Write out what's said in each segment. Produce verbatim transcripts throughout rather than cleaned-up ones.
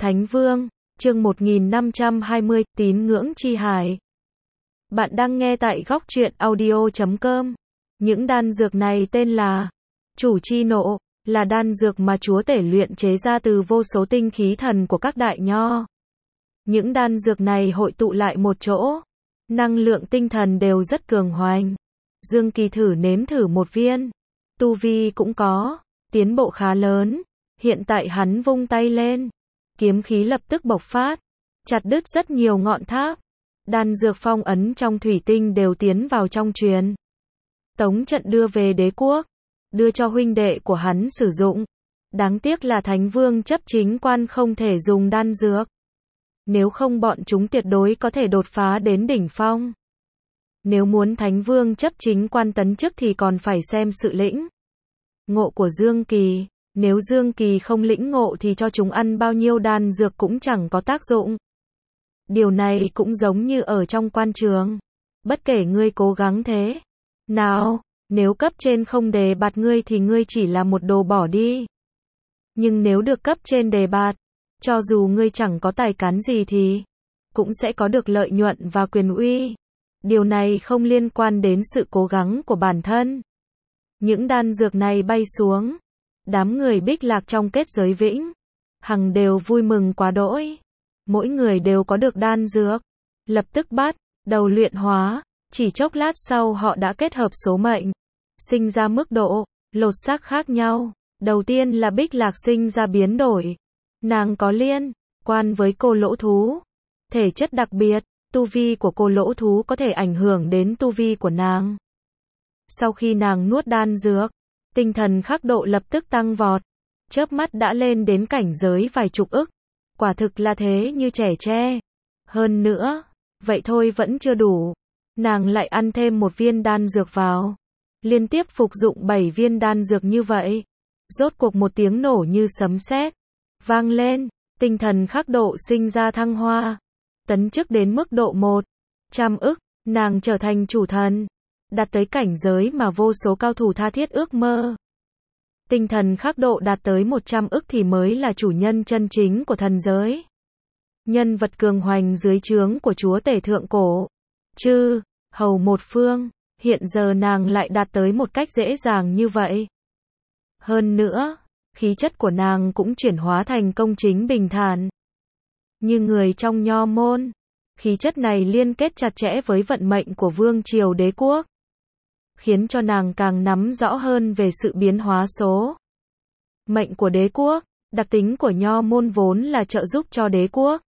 Thánh Vương, chương một nghìn năm trăm hai mươi, tín ngưỡng chi hải. Bạn đang nghe tại góc truyện audio chấm com. Những đan dược này tên là Chủ Chi Nộ, là đan dược mà chúa tể luyện chế ra từ vô số tinh khí thần của các đại nho. Những đan dược này hội tụ lại một chỗ, năng lượng tinh thần đều rất cường hoành. Dương Kỳ thử nếm thử một viên, tu vi cũng có tiến bộ khá lớn. Hiện tại hắn vung tay lên, kiếm khí lập tức bộc phát, chặt đứt rất nhiều ngọn tháp. Đan dược phong ấn trong thủy tinh đều tiến vào trong truyền tống trận đưa về đế quốc, đưa cho huynh đệ của hắn sử dụng. Đáng tiếc là Thánh Vương chấp chính quan không thể dùng đan dược, nếu không bọn chúng tuyệt đối có thể đột phá đến đỉnh phong. Nếu muốn Thánh Vương chấp chính quan tấn chức thì còn phải xem sự lĩnh ngộ của Dương Kỳ. Nếu Dương Kỳ không lĩnh ngộ thì cho chúng ăn bao nhiêu đan dược cũng chẳng có tác dụng. Điều này cũng giống như ở trong quan trường. Bất kể ngươi cố gắng thế nào, nếu cấp trên không đề bạt ngươi thì ngươi chỉ là một đồ bỏ đi. Nhưng nếu được cấp trên đề bạt, cho dù ngươi chẳng có tài cán gì thì cũng sẽ có được lợi nhuận và quyền uy. Điều này không liên quan đến sự cố gắng của bản thân. Những đan dược này bay xuống, đám người Bích Lạc trong kết giới Vĩnh Hằng đều vui mừng quá đỗi. Mỗi người đều có được đan dược, lập tức bắt đầu luyện hóa. Chỉ chốc lát sau họ đã kết hợp số mệnh, sinh ra mức độ lột xác khác nhau. Đầu tiên là Bích Lạc sinh ra biến đổi. Nàng có liên quan với cô lỗ thú, thể chất đặc biệt, tu vi của cô lỗ thú có thể ảnh hưởng đến tu vi của nàng. Sau khi nàng nuốt đan dược, tinh thần khắc độ lập tức tăng vọt, chớp mắt đã lên đến cảnh giới vài chục ức. Quả thực là thế như trẻ tre. Hơn nữa, vậy thôi vẫn chưa đủ. Nàng lại ăn thêm một viên đan dược vào. Liên tiếp phục dụng bảy viên đan dược như vậy. Rốt cuộc một tiếng nổ như sấm sét vang lên, tinh thần khắc độ sinh ra thăng hoa. Tấn chức đến mức độ một trăm ức, nàng trở thành chủ thần, đạt tới cảnh giới mà vô số cao thủ tha thiết ước mơ. Tinh thần khắc độ đạt tới một trăm ức thì mới là chủ nhân chân chính của thần giới. Nhân vật cường hoành dưới trướng của chúa tể thượng cổ chư hầu một phương, hiện giờ nàng lại đạt tới một cách dễ dàng như vậy. Hơn nữa, khí chất của nàng cũng chuyển hóa thành công chính bình thản, như người trong nho môn. Khí chất này liên kết chặt chẽ với vận mệnh của vương triều đế quốc, khiến cho nàng càng nắm rõ hơn về sự biến hóa số mệnh của đế quốc. Đặc tính của nho môn vốn là trợ giúp cho đế quốc.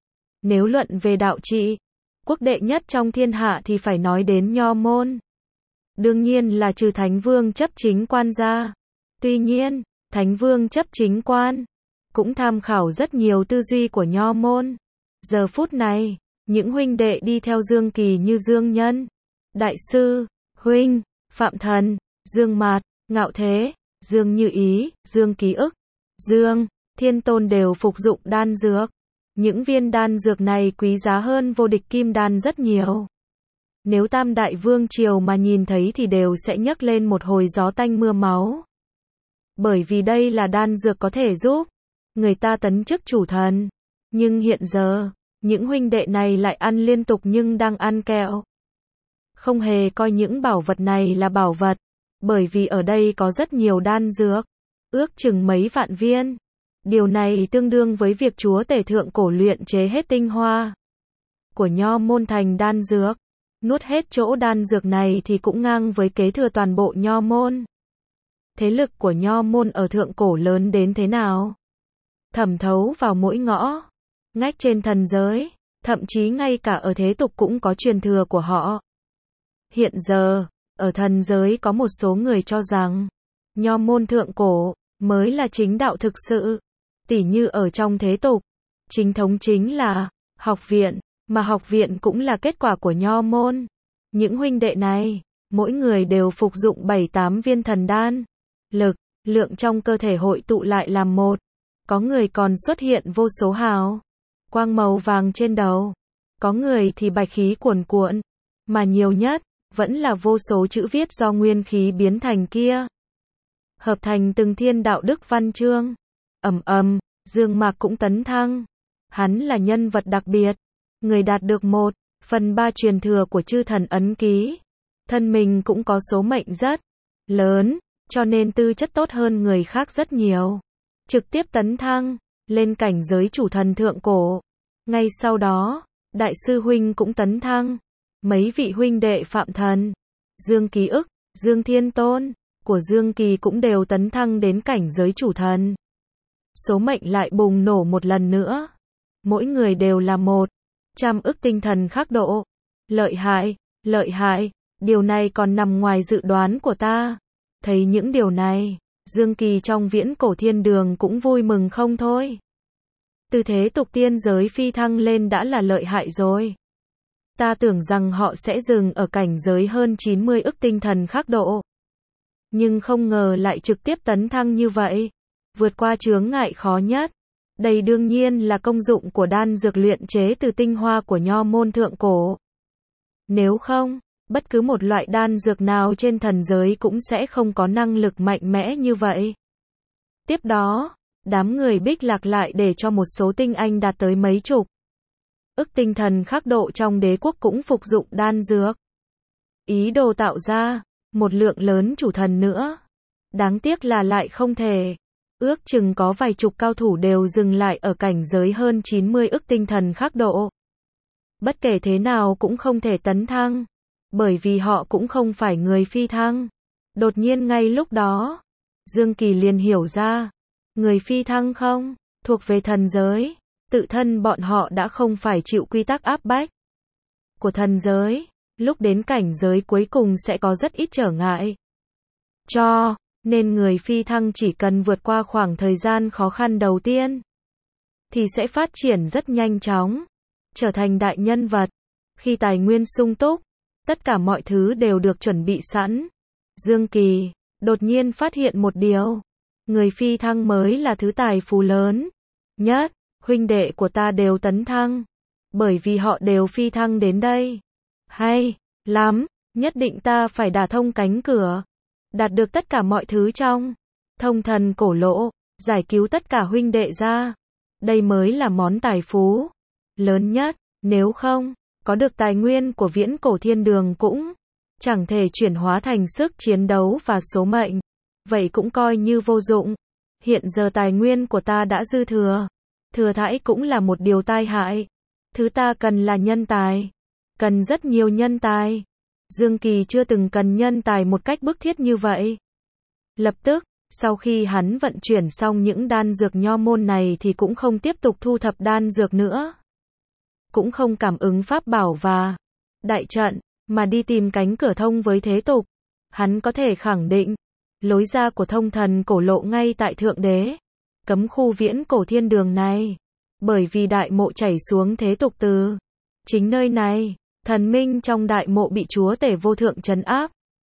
Nếu luận về đạo trị, quốc đệ nhất trong thiên hạ thì phải nói đến nho môn. Đương nhiên là trừ Thánh Vương chấp chính quan ra. Tuy nhiên, Thánh Vương chấp chính quan cũng tham khảo rất nhiều tư duy của nho môn. Giờ phút này, những huynh đệ đi theo Dương Kỳ như Dương Nhân, Đại Sư Huynh, Phạm Thần, Dương Mạt, Ngạo Thế, Dương Như Ý, Dương Ký Ức, Dương Thiên Tôn đều phục dụng đan dược. Những viên đan dược này quý giá hơn vô địch kim đan rất nhiều. Nếu Tam Đại Vương Triều mà nhìn thấy thì đều sẽ nhấc lên một hồi gió tanh mưa máu. Bởi vì đây là đan dược có thể giúp người ta tấn chức chủ thần. Nhưng hiện giờ, những huynh đệ này lại ăn liên tục nhưng đang ăn kẹo. Không hề coi những bảo vật này là bảo vật, bởi vì ở đây có rất nhiều đan dược, ước chừng mấy vạn viên. Điều này tương đương với việc chúa tể thượng cổ luyện chế hết tinh hoa của nho môn thành đan dược. Nuốt hết chỗ đan dược này thì cũng ngang với kế thừa toàn bộ nho môn. Thế lực của nho môn ở thượng cổ lớn đến thế nào? Thẩm thấu vào mỗi ngõ ngách trên thần giới, thậm chí ngay cả ở thế tục cũng có truyền thừa của họ. Hiện giờ, ở thần giới có một số người cho rằng nho môn thượng cổ mới là chính đạo thực sự. Tỉ như ở trong thế tục, chính thống chính là học viện, mà học viện cũng là kết quả của nho môn. Những huynh đệ này, mỗi người đều phục dụng bảy tám viên thần đan, lực lượng trong cơ thể hội tụ lại làm một. Có người còn xuất hiện vô số hào quang màu vàng trên đầu, có người thì bạch khí cuồn cuộn, mà nhiều nhất vẫn là vô số chữ viết do nguyên khí biến thành kia, hợp thành từng thiên đạo đức văn chương. Ầm ầm, Dương Mạc cũng tấn thăng. Hắn là nhân vật đặc biệt, người đạt được một phần ba truyền thừa của chư thần ấn ký. Thân mình cũng có số mệnh rất lớn, cho nên tư chất tốt hơn người khác rất nhiều. Trực tiếp tấn thăng lên cảnh giới chủ thần thượng cổ. Ngay sau đó, đại sư huynh cũng tấn thăng. Mấy vị huynh đệ Phạm Thần, Dương Ký Ức, Dương Thiên Tôn của Dương Kỳ cũng đều tấn thăng đến cảnh giới chủ thần. Số mệnh lại bùng nổ một lần nữa. Mỗi người đều là một trăm ức tinh thần khắc độ. Lợi hại, lợi hại, điều này còn nằm ngoài dự đoán của ta. Thấy những điều này, Dương Kỳ trong viễn cổ thiên đường cũng vui mừng không thôi. Từ thế tục tiên giới phi thăng lên đã là lợi hại rồi. Ta tưởng rằng họ sẽ dừng ở cảnh giới hơn chín mươi ức tinh thần khắc độ. Nhưng không ngờ lại trực tiếp tấn thăng như vậy. Vượt qua chướng ngại khó nhất. Đây đương nhiên là công dụng của đan dược luyện chế từ tinh hoa của nho môn thượng cổ. Nếu không, bất cứ một loại đan dược nào trên thần giới cũng sẽ không có năng lực mạnh mẽ như vậy. Tiếp đó, đám người Bích Lạc lại để cho một số tinh anh đạt tới mấy chục ức tinh thần khắc độ trong đế quốc cũng phục dụng đan dược. Ý đồ tạo ra một lượng lớn chủ thần nữa. Đáng tiếc là lại không thể. Ước chừng có vài chục cao thủ đều dừng lại ở cảnh giới hơn chín mươi ức tinh thần khắc độ. Bất kể thế nào cũng không thể tấn thăng. Bởi vì họ cũng không phải người phi thăng. Đột nhiên ngay lúc đó, Dương Kỳ liền hiểu ra. Người phi thăng không, thuộc về thần giới. Tự thân bọn họ đã không phải chịu quy tắc áp bách của thần giới. Lúc đến cảnh giới cuối cùng sẽ có rất ít trở ngại. Cho nên người phi thăng chỉ cần vượt qua khoảng thời gian khó khăn đầu tiên thì sẽ phát triển rất nhanh chóng, trở thành đại nhân vật. Khi tài nguyên sung túc, tất cả mọi thứ đều được chuẩn bị sẵn. Dương Kỳ đột nhiên phát hiện một điều. Người phi thăng mới là thứ tài phú lớn nhất. Huynh đệ của ta đều tấn thăng. Bởi vì họ đều phi thăng đến đây. Hay lắm, nhất định ta phải đả thông cánh cửa. Đạt được tất cả mọi thứ trong thông thần cổ lỗ, giải cứu tất cả huynh đệ ra. Đây mới là món tài phú lớn nhất. Nếu không, có được tài nguyên của viễn cổ thiên đường cũng chẳng thể chuyển hóa thành sức chiến đấu và số mệnh. Vậy cũng coi như vô dụng. Hiện giờ tài nguyên của ta đã dư thừa. Thừa thãi cũng là một điều tai hại. Thứ ta cần là nhân tài. Cần rất nhiều nhân tài. Dương Kỳ chưa từng cần nhân tài một cách bức thiết như vậy. Lập tức, sau khi hắn vận chuyển xong những đan dược nho môn này thì cũng không tiếp tục thu thập đan dược nữa. Cũng không cảm ứng pháp bảo và đại trận, mà đi tìm cánh cửa thông với thế tục. Hắn có thể khẳng định, lối ra của thông thần cổ lộ ngay tại thượng đế cấm khu viễn cổ thiên đường này. Bởi vì đại mộ chảy xuống thế tục từ chính nơi này, thần minh trong đại mộ bị chúa tể vô thượng trấn áp.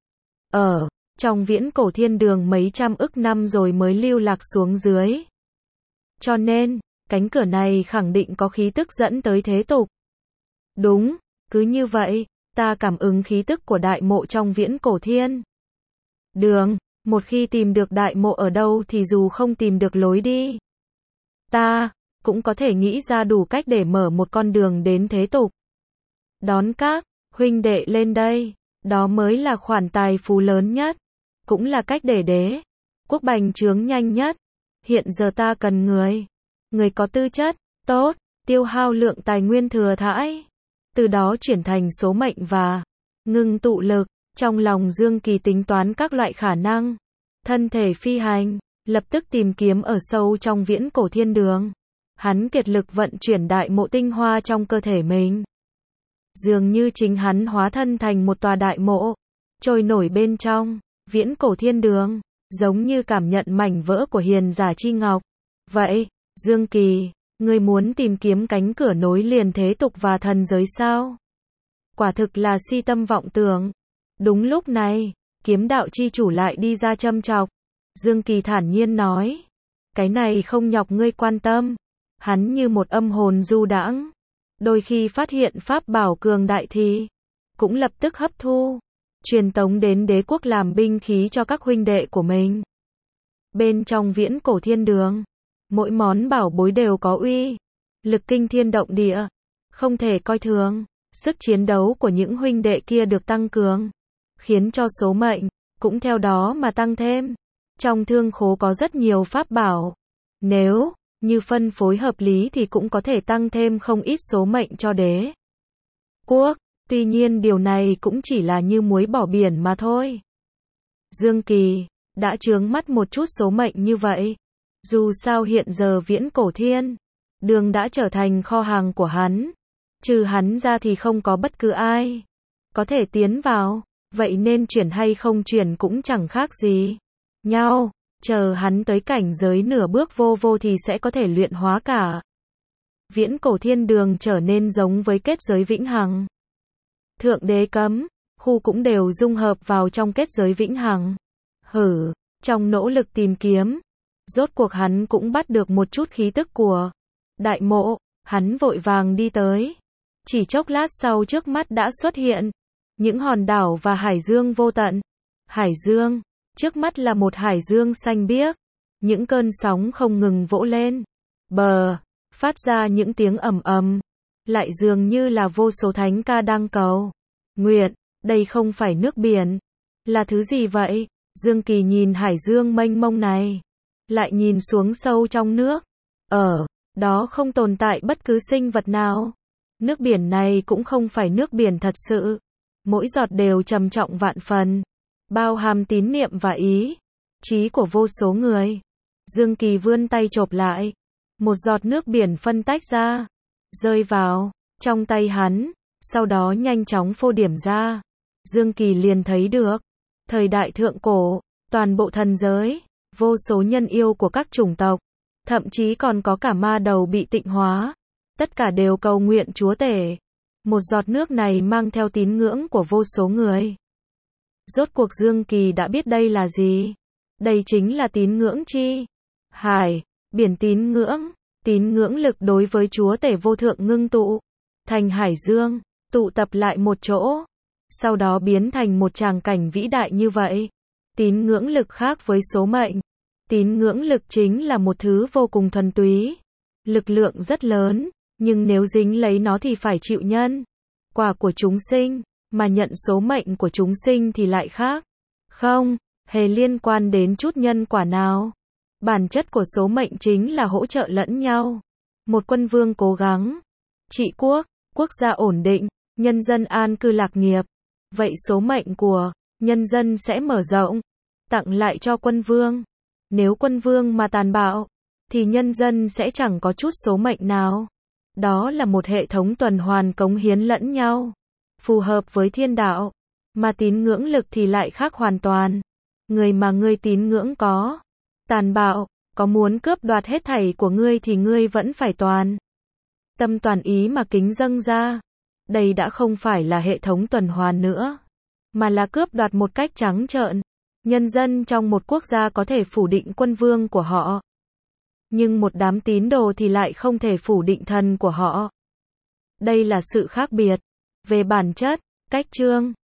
Ở trong viễn cổ thiên đường mấy trăm ức năm rồi mới lưu lạc xuống dưới. Cho nên, cánh cửa này khẳng định có khí tức dẫn tới thế tục. Đúng, cứ như vậy, ta cảm ứng khí tức của đại mộ trong viễn cổ thiên đường. Một khi tìm được đại mộ ở đâu thì dù không tìm được lối đi, ta cũng có thể nghĩ ra đủ cách để mở một con đường đến thế tục. Đón các huynh đệ lên đây, đó mới là khoản tài phú lớn nhất, cũng là cách để đế quốc bành trướng nhanh nhất. Hiện giờ ta cần người, người có tư chất tốt, tiêu hao lượng tài nguyên thừa thãi, từ đó chuyển thành số mệnh và ngưng tụ lực. Trong lòng Dương Kỳ tính toán các loại khả năng. Thân thể phi hành, lập tức tìm kiếm ở sâu trong viễn cổ thiên đường. Hắn kiệt lực vận chuyển đại mộ tinh hoa trong cơ thể mình. Dường như chính hắn hóa thân thành một tòa đại mộ, trôi nổi bên trong viễn cổ thiên đường, giống như cảm nhận mảnh vỡ của hiền giả chi ngọc. Vậy, Dương Kỳ, ngươi muốn tìm kiếm cánh cửa nối liền thế tục và thần giới sao? Quả thực là si tâm vọng tưởng. Đúng lúc này, kiếm đạo chi chủ lại đi ra châm chọc. Dương Kỳ thản nhiên nói, cái này không nhọc ngươi quan tâm. Hắn như một âm hồn du đãng, đôi khi phát hiện pháp bảo cường đại thì cũng lập tức hấp thu, truyền tống đến đế quốc làm binh khí cho các huynh đệ của mình. Bên trong viễn cổ thiên đường, Mỗi món bảo bối đều có uy lực kinh thiên động địa, không thể coi thường. Sức chiến đấu của những huynh đệ kia được tăng cường, khiến cho số mệnh cũng theo đó mà tăng thêm. Trong thương khố có rất nhiều pháp bảo, nếu như phân phối hợp lý thì cũng có thể tăng thêm không ít số mệnh cho đế quốc. Tuy nhiên điều này cũng chỉ là như muối bỏ biển mà thôi. Dương Kỳ đã chướng mắt một chút số mệnh như vậy. Dù sao hiện giờ Viễn Cổ Thiên Đường đã trở thành kho hàng của hắn. Trừ hắn ra thì không có bất cứ ai có thể tiến vào. Vậy nên chuyển hay không chuyển cũng chẳng khác gì nhau. Chờ hắn tới cảnh giới nửa bước vô vô thì sẽ có thể luyện hóa cả Viễn Cổ Thiên Đường trở nên giống với kết giới vĩnh hằng. Thượng đế cấm khu cũng đều dung hợp vào trong kết giới vĩnh hằng. Hử, trong nỗ lực tìm kiếm, rốt cuộc hắn cũng bắt được một chút khí tức của đại mộ. Hắn vội vàng đi tới. Chỉ chốc lát sau trước mắt đã xuất hiện những hòn đảo và hải dương vô tận. Hải dương, trước mắt là một hải dương xanh biếc. Những cơn sóng không ngừng vỗ lên bờ, phát ra những tiếng ầm ầm, lại dường như là vô số thánh ca đang cầu nguyện. Đây không phải nước biển, là thứ gì vậy? Dương Kỳ nhìn hải dương mênh mông này, lại nhìn xuống sâu trong nước. Ở đó không tồn tại bất cứ sinh vật nào. Nước biển này cũng không phải nước biển thật sự. Mỗi giọt đều trầm trọng vạn phần, bao hàm tín niệm và ý chí của vô số người. Dương Kỳ vươn tay chộp lại, một giọt nước biển phân tách ra, rơi vào trong tay hắn, sau đó nhanh chóng phô điểm ra. Dương Kỳ liền thấy được, thời đại thượng cổ, toàn bộ thần giới, vô số nhân yêu của các chủng tộc, thậm chí còn có cả ma đầu bị tịnh hóa, tất cả đều cầu nguyện chúa tể. Một giọt nước này mang theo tín ngưỡng của vô số người. Rốt cuộc Dương Kỳ đã biết đây là gì. Đây chính là tín ngưỡng chi hải, biển tín ngưỡng. Tín ngưỡng lực đối với chúa tể vô thượng ngưng tụ thành hải dương, tụ tập lại một chỗ, sau đó biến thành một tràng cảnh vĩ đại như vậy. Tín ngưỡng lực khác với số mệnh. Tín ngưỡng lực chính là một thứ vô cùng thuần túy, lực lượng rất lớn, nhưng nếu dính lấy nó thì phải chịu nhân quả của chúng sinh, mà nhận số mệnh của chúng sinh thì lại khác. Không hề liên quan đến chút nhân quả nào. Bản chất của số mệnh chính là hỗ trợ lẫn nhau. Một quân vương cố gắng trị quốc, quốc gia ổn định, nhân dân an cư lạc nghiệp. Vậy số mệnh của nhân dân sẽ mở rộng, tặng lại cho quân vương. Nếu quân vương mà tàn bạo, thì nhân dân sẽ chẳng có chút số mệnh nào. Đó là một hệ thống tuần hoàn cống hiến lẫn nhau, phù hợp với thiên đạo. Mà tín ngưỡng lực thì lại khác hoàn toàn. Người mà ngươi tín ngưỡng có tàn bạo, có muốn cướp đoạt hết thảy của ngươi thì ngươi vẫn phải toàn tâm toàn ý mà kính dâng ra. Đây đã không phải là hệ thống tuần hoàn nữa, mà là cướp đoạt một cách trắng trợn. Nhân dân trong một quốc gia có thể phủ định quân vương của họ, nhưng một đám tín đồ thì lại không thể phủ định thần của họ. Đây là sự khác biệt về bản chất, cách chương.